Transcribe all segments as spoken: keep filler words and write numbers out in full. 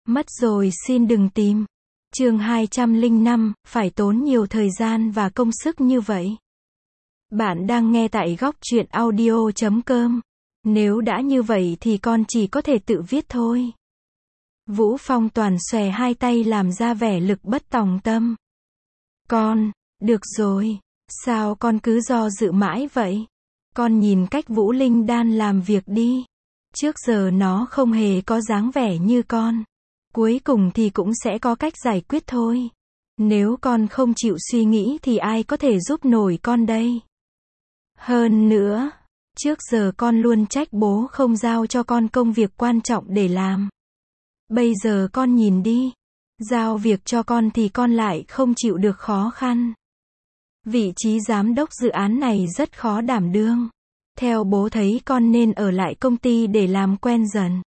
Mất rồi xin đừng tìm. Chương hai trăm lẻ năm, phải tốn nhiều thời gian và công sức như vậy. Bạn đang nghe tại góc truyện audio chấm com. Nếu đã như vậy thì con chỉ có thể tự viết thôi. Vũ Phong Toàn xòe hai tay làm ra vẻ lực bất tòng tâm. Con, được rồi, sao con cứ do dự mãi vậy? Con nhìn cách Vũ Linh Đan làm việc đi. Trước giờ nó không hề có dáng vẻ như con. Cuối cùng thì cũng sẽ có cách giải quyết thôi. Nếu con không chịu suy nghĩ thì ai có thể giúp nổi con đây? Hơn nữa, trước giờ con luôn trách bố không giao cho con công việc quan trọng để làm. Bây giờ con nhìn đi, giao việc cho con thì con lại không chịu được khó khăn. Vị trí giám đốc dự án này rất khó đảm đương. Theo bố thấy con nên ở lại công ty để làm quen dần.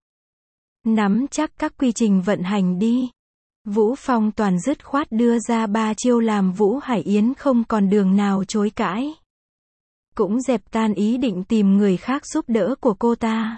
Nắm chắc các quy trình vận hành đi. Vũ Phong Toàn dứt khoát đưa ra ba chiêu làm Vũ Hải Yến không còn đường nào chối cãi. Cũng dẹp tan ý định tìm người khác giúp đỡ của cô ta.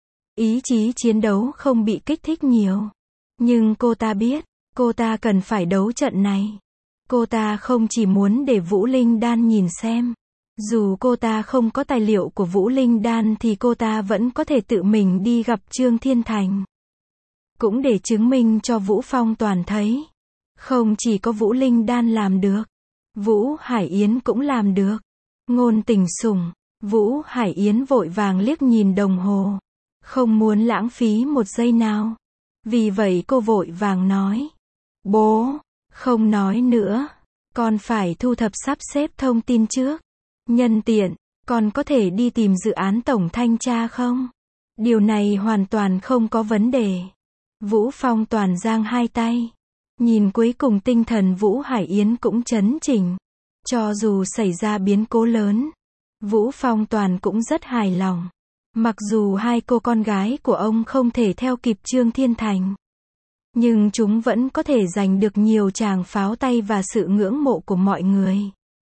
Ý chí chiến đấu không bị kích thích nhiều. Nhưng cô ta biết, cô ta cần phải đấu trận này. Cô ta không chỉ muốn để Vũ Linh Đan nhìn xem. Dù cô ta không có tài liệu của Vũ Linh Đan thì cô ta vẫn có thể tự mình đi gặp Trương Thiên Thành. Cũng để chứng minh cho Vũ Phong Toàn thấy. Không chỉ có Vũ Linh Đan làm được. Vũ Hải Yến cũng làm được. Ngôn Tình Sủng. Vũ Hải Yến vội vàng liếc nhìn đồng hồ. Không muốn lãng phí một giây nào. Vì vậy cô vội vàng nói. Bố, không nói nữa. Con phải thu thập sắp xếp thông tin trước. Nhân tiện, con có thể đi tìm dự án tổng thanh tra không? Điều này hoàn toàn không có vấn đề. Vũ Phong Toàn giang hai tay. Nhìn cuối cùng tinh thần Vũ Hải Yến cũng chấn chỉnh. Cho dù xảy ra biến cố lớn, Vũ Phong Toàn cũng rất hài lòng. Mặc dù hai cô con gái của ông không thể theo kịp Trương Thiên Thành, nhưng chúng vẫn có thể giành được nhiều tràng pháo tay và sự ngưỡng mộ của mọi người.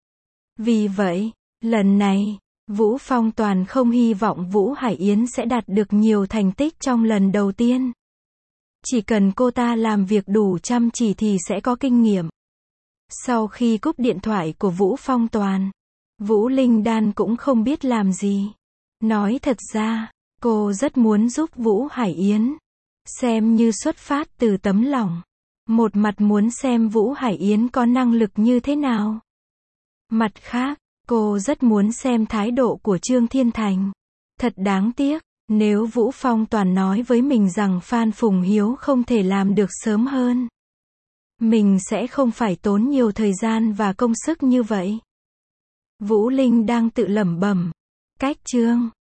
Vì vậy, lần này, Vũ Phong Toàn không hy vọng Vũ Hải Yến sẽ đạt được nhiều thành tích trong lần đầu tiên. Chỉ cần cô ta làm việc đủ chăm chỉ thì sẽ có kinh nghiệm. Sau khi cúp điện thoại của Vũ Phong Toàn, Vũ Linh Đan cũng không biết làm gì. Nói thật ra, cô rất muốn giúp Vũ Hải Yến. Xem như xuất phát từ tấm lòng. Một mặt muốn xem Vũ Hải Yến có năng lực như thế nào. Mặt khác, cô rất muốn xem thái độ của Trương Thiên Thành. Thật đáng tiếc, nếu Vũ Phong Toàn nói với mình rằng Phan Phùng Hiếu không thể làm được sớm hơn, mình sẽ không phải tốn nhiều thời gian và công sức như vậy. Vũ Linh đang tự lẩm bẩm. Cách Trương